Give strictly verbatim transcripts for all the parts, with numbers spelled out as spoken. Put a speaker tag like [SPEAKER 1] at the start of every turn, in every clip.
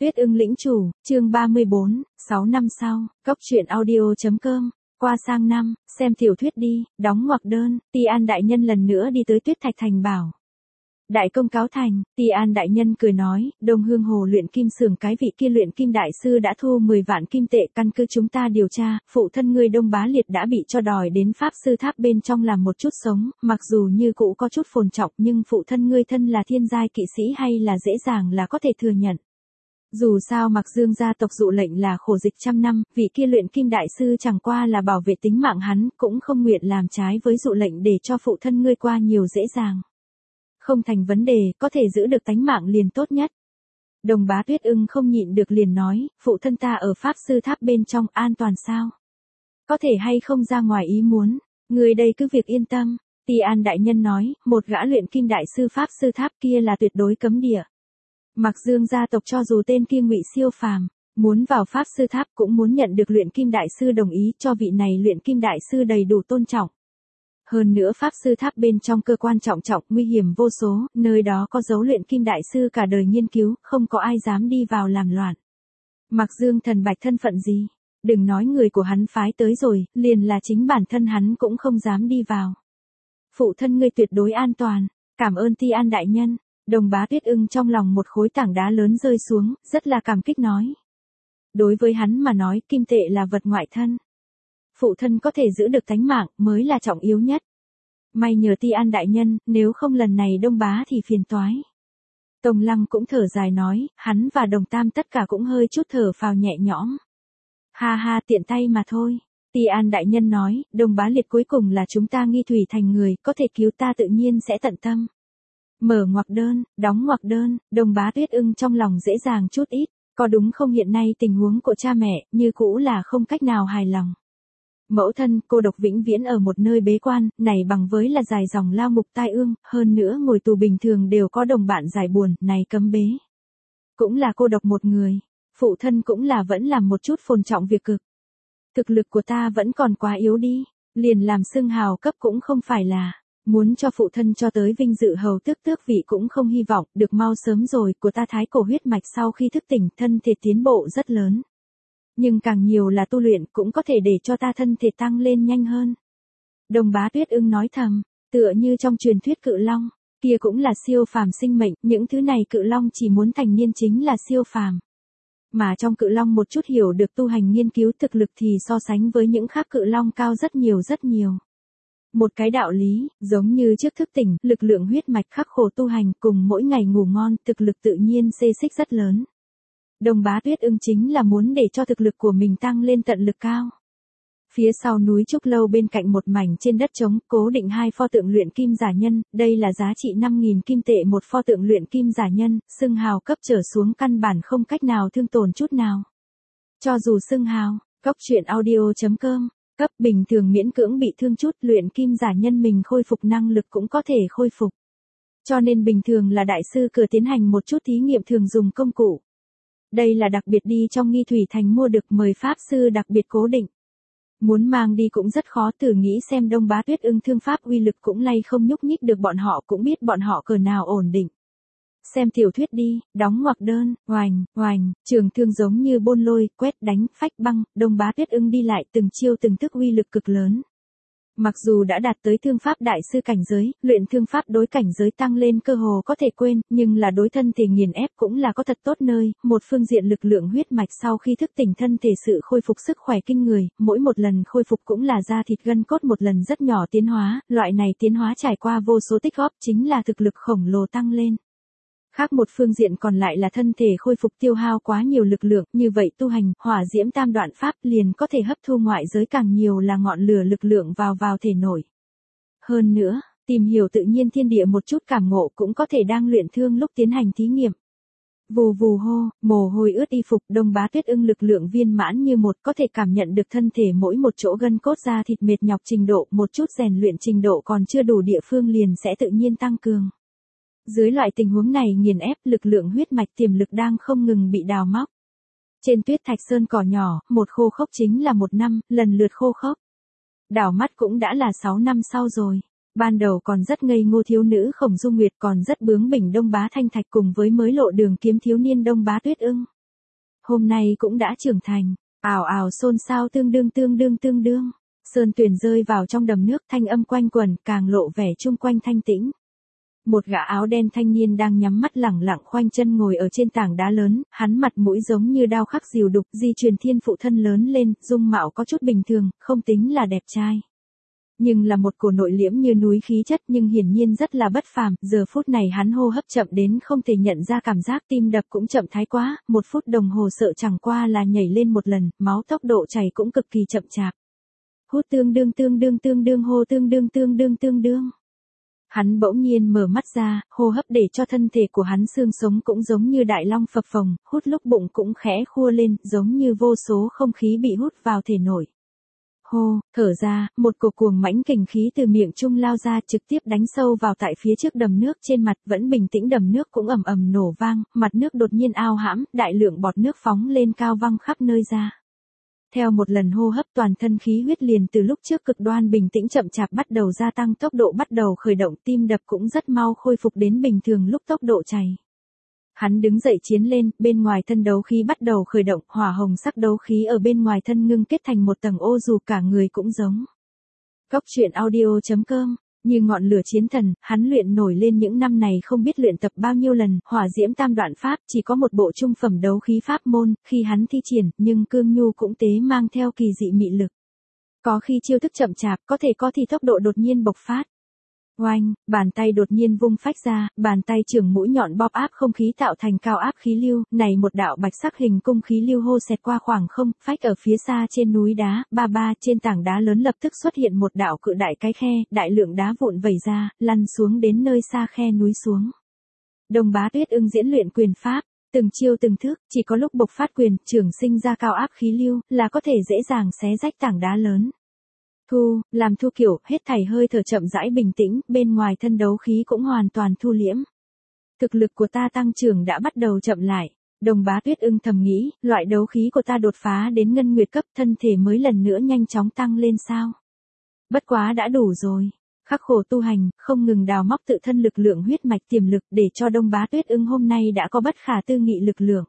[SPEAKER 1] Tuyết ưng lĩnh chủ, chương ba mươi bốn, sáu năm sau, cốc truyện audio.com, qua sang năm, xem tiểu thuyết đi, đóng ngoặc đơn, Ti An đại nhân lần nữa đi tới Tuyết Thạch Thành bảo. Đại công cáo thành, Ti An đại nhân cười nói, Đông Hương Hồ luyện kim xưởng cái vị kia luyện kim đại sư đã thu mười vạn kim tệ, căn cứ chúng ta điều tra, phụ thân ngươi Đông Bá Liệt đã bị cho đòi đến pháp sư tháp bên trong làm một chút sống, mặc dù như cũ có chút phồn trọng nhưng phụ thân ngươi thân là thiên giai kỵ sĩ hay là dễ dàng là có thể thừa nhận. Dù sao Mặc Dương gia tộc dụ lệnh là khổ dịch trăm năm, vị kia luyện kim đại sư chẳng qua là bảo vệ tính mạng hắn, cũng không nguyện làm trái với dụ lệnh để cho phụ thân ngươi qua nhiều dễ dàng. Không thành vấn đề, có thể giữ được tánh mạng liền tốt nhất. Đồng Bá Tuyết ưng không nhịn được liền nói, phụ thân ta ở pháp sư tháp bên trong an toàn sao? Có thể hay không ra ngoài ý muốn, người đây cứ việc yên tâm. Ti An đại nhân nói, một gã luyện kim đại sư pháp sư tháp kia là tuyệt đối cấm địa. Mặc Dương gia tộc cho dù tên kia ngụy siêu phàm, muốn vào pháp sư tháp cũng muốn nhận được luyện kim đại sư đồng ý, cho vị này luyện kim đại sư đầy đủ tôn trọng. Hơn nữa pháp sư tháp bên trong cơ quan trọng trọng, nguy hiểm vô số, nơi đó có dấu luyện kim đại sư cả đời nghiên cứu, không có ai dám đi vào làm loạn. Mặc Dương thần bạch thân phận gì, đừng nói người của hắn phái tới rồi, liền là chính bản thân hắn cũng không dám đi vào. Phụ thân ngươi tuyệt đối an toàn, cảm ơn Ti An đại nhân. Đồng Bá Tuyết ưng trong lòng một khối tảng đá lớn rơi xuống, rất là cảm kích nói. Đối với hắn mà nói, kim tệ là vật ngoại thân. Phụ thân có thể giữ được tánh mạng mới là trọng yếu nhất. May nhờ Ti An đại nhân, nếu không lần này Đông Bá thì phiền toái. Tông Lăng cũng thở dài nói, hắn và Đồng Tam tất cả cũng hơi chút thở phào nhẹ nhõm. Ha ha, tiện tay mà thôi. Ti An đại nhân nói, Đông Bá Liệt cuối cùng là chúng ta Nghi Thủy Thành người, có thể cứu ta tự nhiên sẽ tận tâm. Mở ngoặc đơn, đóng ngoặc đơn, Đồng Bá Tuyết ưng trong lòng dễ dàng chút ít, có đúng không hiện nay tình huống của cha mẹ, như cũ là không cách nào hài lòng. Mẫu thân, cô độc vĩnh viễn ở một nơi bế quan, này bằng với là dài dòng lao ngục tai ương, hơn nữa ngồi tù bình thường đều có đồng bạn giải buồn, này cấm bế. Cũng là cô độc một người, phụ thân cũng là vẫn làm một chút phồn trọng việc cực. Thực lực của ta vẫn còn quá yếu đi, liền làm xưng hào cấp cũng không phải là. Muốn cho phụ thân cho tới vinh dự hầu tước tước vị cũng không hy vọng, được mau sớm rồi, của ta thái cổ huyết mạch sau khi thức tỉnh thân thể tiến bộ rất lớn. Nhưng càng nhiều là tu luyện cũng có thể để cho ta thân thể tăng lên nhanh hơn. Đồng Bá Tuyết ưng nói thầm, tựa như trong truyền thuyết cự long, kia cũng là siêu phàm sinh mệnh, những thứ này cự long chỉ muốn thành niên chính là siêu phàm. Mà trong cự long một chút hiểu được tu hành nghiên cứu thực lực thì so sánh với những khác cự long cao rất nhiều rất nhiều. Một cái đạo lý, giống như trước thức tỉnh, lực lượng huyết mạch khắc khổ tu hành cùng mỗi ngày ngủ ngon, thực lực tự nhiên xê xích rất lớn. Đồng Bá Tuyết ưng chính là muốn để cho thực lực của mình tăng lên tận lực cao. Phía sau núi Trúc Lâu bên cạnh một mảnh trên đất trống, cố định hai pho tượng luyện kim giả nhân, đây là giá trị năm nghìn kim tệ một pho tượng luyện kim giả nhân, xưng hào cấp trở xuống căn bản không cách nào thương tổn chút nào. Cho dù xưng hào, cốc truyện audio.com. Cấp bình thường miễn cưỡng bị thương chút, luyện kim giả nhân mình khôi phục năng lực cũng có thể khôi phục. Cho nên bình thường là đại sư cửa tiến hành một chút thí nghiệm thường dùng công cụ. Đây là đặc biệt đi trong Nghi Thủy Thành mua được, mời pháp sư đặc biệt cố định. Muốn mang đi cũng rất khó, thử nghĩ xem Đông Bá Tuyết ưng thương pháp uy lực cũng lay không nhúc nhích được, bọn họ cũng biết bọn họ cỡ nào ổn định. Xem tiểu thuyết đi, đóng ngoặc đơn, oành, oành, trường thương giống như bôn lôi, quét đánh, phách băng, Đông Bá Tuyết ưng đi lại từng chiêu từng thức uy lực cực lớn. Mặc dù đã đạt tới thương pháp đại sư cảnh giới, luyện thương pháp đối cảnh giới tăng lên cơ hồ có thể quên, nhưng là đối thân thể nghiền ép cũng là có thật tốt nơi, một phương diện lực lượng huyết mạch sau khi thức tỉnh thân thể sự khôi phục sức khỏe kinh người, mỗi một lần khôi phục cũng là da thịt gân cốt một lần rất nhỏ tiến hóa, loại này tiến hóa trải qua vô số tích góp chính là thực lực khổng lồ tăng lên. Khác một phương diện còn lại là thân thể khôi phục tiêu hao quá nhiều lực lượng, như vậy tu hành, hỏa diễm tam đoạn pháp liền có thể hấp thu ngoại giới càng nhiều là ngọn lửa lực lượng vào vào thể nổi. Hơn nữa, tìm hiểu tự nhiên thiên địa một chút cảm ngộ cũng có thể đang luyện thương lúc tiến hành thí nghiệm. Vù vù hô, mồ hôi ướt y phục, Đông Bá Tuyết ưng lực lượng viên mãn như một, có thể cảm nhận được thân thể mỗi một chỗ gân cốt da thịt mệt nhọc trình độ, một chút rèn luyện trình độ còn chưa đủ địa phương liền sẽ tự nhiên tăng cường. Dưới loại tình huống này nghiền ép, lực lượng huyết mạch tiềm lực đang không ngừng bị đào móc. Trên Tuyết Thạch Sơn cỏ nhỏ, một khô khốc chính là một năm, lần lượt khô khốc. Đảo mắt cũng đã là sáu năm sau rồi. Ban đầu còn rất ngây ngô thiếu nữ Khổng Dung Nguyệt, còn rất bướng bỉnh Đông Bá Thanh Thạch cùng với mới lộ đường kiếm thiếu niên Đông Bá Tuyết ưng. hôm nay cũng đã trưởng thành, ào ào xôn xao tương đương tương đương tương đương. Sơn tuyền rơi vào trong đầm nước, thanh âm quanh quẩn, càng lộ vẻ chung quanh thanh tĩnh. Một gã áo đen thanh niên đang nhắm mắt lẳng lặng khoanh chân ngồi ở trên tảng đá lớn, hắn mặt mũi giống như đao khắc diều đục, di truyền thiên phụ thân lớn lên, dung mạo có chút bình thường, không tính là đẹp trai. Nhưng là một cổ nội liễm như núi khí chất, nhưng hiển nhiên rất là bất phàm, giờ phút này hắn hô hấp chậm đến không thể nhận ra cảm giác, tim đập cũng chậm thái quá, một phút đồng hồ sợ chẳng qua là nhảy lên một lần, máu tốc độ chảy cũng cực kỳ chậm chạp. Hút tương đương tương đương tương đương hô tương đương tương đương tương đương. Hắn bỗng nhiên mở mắt ra, hô hấp để cho thân thể của hắn xương sống cũng giống như đại long phập phồng, hút lúc bụng cũng khẽ khua lên, giống như vô số không khí bị hút vào thể nội. Hô, thở ra, một cổ cuồng mãnh kình khí từ miệng trung lao ra, trực tiếp đánh sâu vào tại phía trước đầm nước, trên mặt vẫn bình tĩnh đầm nước cũng ầm ầm nổ vang, mặt nước đột nhiên ao hãm, đại lượng bọt nước phóng lên cao văng khắp nơi ra. Theo một lần hô hấp, toàn thân khí huyết liền từ lúc trước cực đoan bình tĩnh chậm chạp bắt đầu gia tăng, tốc độ bắt đầu khởi động, tim đập cũng rất mau khôi phục đến bình thường lúc tốc độ chảy. Hắn đứng dậy chiến lên, bên ngoài thân đấu khí bắt đầu khởi động, hỏa hồng sắc đấu khí ở bên ngoài thân ngưng kết thành một tầng ô dù, cả người cũng giống. Góc truyện audio chấm com, như ngọn lửa chiến thần, hắn luyện nổi lên những năm này không biết luyện tập bao nhiêu lần, hỏa diễm tam đoạn pháp, chỉ có một bộ trung phẩm đấu khí pháp môn, khi hắn thi triển, nhưng cương nhu cũng tế mang theo kỳ dị mị lực. Có khi chiêu thức chậm chạp, có thể có thì tốc độ đột nhiên bộc phát. Oanh, bàn tay đột nhiên vung phách ra, bàn tay trưởng mũi nhọn bóp áp không khí tạo thành cao áp khí lưu, này một đạo bạch sắc hình cung khí lưu hô xẹt qua khoảng không, phách ở phía xa trên núi đá, ba ba trên tảng đá lớn lập tức xuất hiện một đạo cự đại cái khe, đại lượng đá vụn vẩy ra, lăn xuống đến nơi xa khe núi xuống. Đông Bá Tuyết Ưng diễn luyện quyền pháp, từng chiêu từng thức, chỉ có lúc bộc phát quyền, trưởng sinh ra cao áp khí lưu, là có thể dễ dàng xé rách tảng đá lớn. Thu, làm thu kiểu, hết thảy hơi thở chậm rãi bình tĩnh, bên ngoài thân đấu khí cũng hoàn toàn thu liễm. Thực lực của ta tăng trưởng đã bắt đầu chậm lại. Đồng Bá Tuyết Ưng thầm nghĩ, loại đấu khí của ta đột phá đến ngân nguyệt cấp, thân thể mới lần nữa nhanh chóng tăng lên sao. Bất quá đã đủ rồi. Khắc khổ tu hành, không ngừng đào móc tự thân lực lượng huyết mạch tiềm lực để cho Đông Bá Tuyết Ưng hôm nay đã có bất khả tư nghị lực lượng.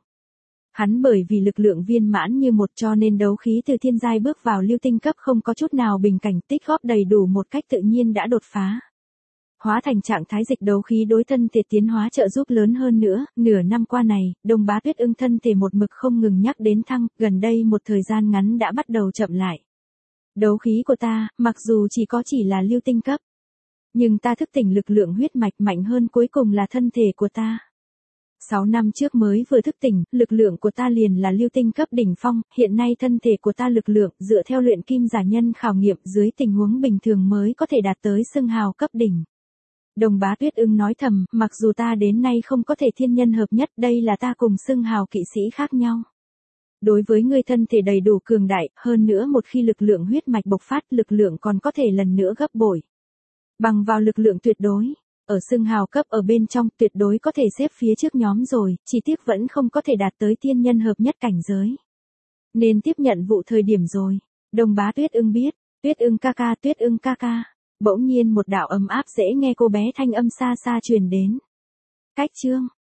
[SPEAKER 1] Hắn bởi vì lực lượng viên mãn như một cho nên đấu khí từ thiên giai bước vào lưu tinh cấp không có chút nào bình cảnh, tích góp đầy đủ một cách tự nhiên đã đột phá. Hóa thành trạng thái dịch đấu khí đối thân thể tiến hóa trợ giúp lớn hơn nữa, nửa năm qua này, Đông Bá Tuyết Ưng thân thể một mực không ngừng nhắc đến thăng, gần đây một thời gian ngắn đã bắt đầu chậm lại. Đấu khí của ta, mặc dù chỉ có chỉ là lưu tinh cấp, nhưng ta thức tỉnh lực lượng huyết mạch mạnh hơn cuối cùng là thân thể của ta. Sáu năm trước mới vừa thức tỉnh, lực lượng của ta liền là lưu tinh cấp đỉnh phong, hiện nay thân thể của ta lực lượng dựa theo luyện kim giả nhân khảo nghiệm dưới tình huống bình thường mới có thể đạt tới xưng hào cấp đỉnh. Đồng Bá Tuyết Ưng nói thầm, mặc dù ta đến nay không có thể thiên nhân hợp nhất, đây là ta cùng xưng hào kỵ sĩ khác nhau. Đối với ngươi thân thể đầy đủ cường đại, hơn nữa một khi lực lượng huyết mạch bộc phát, lực lượng còn có thể lần nữa gấp bội. Bằng vào lực lượng tuyệt đối. Ở xưng hào cấp ở bên trong tuyệt đối có thể xếp phía trước nhóm rồi, chỉ tiếc vẫn không có thể đạt tới tiên nhân hợp nhất cảnh giới. Nên tiếp nhận vụ thời điểm rồi. Đồng Bá Tuyết Ưng biết, Tuyết Ưng ca ca, Tuyết Ưng ca ca. Bỗng nhiên một đạo ấm áp dễ nghe cô bé thanh âm xa xa truyền đến. Cách chương.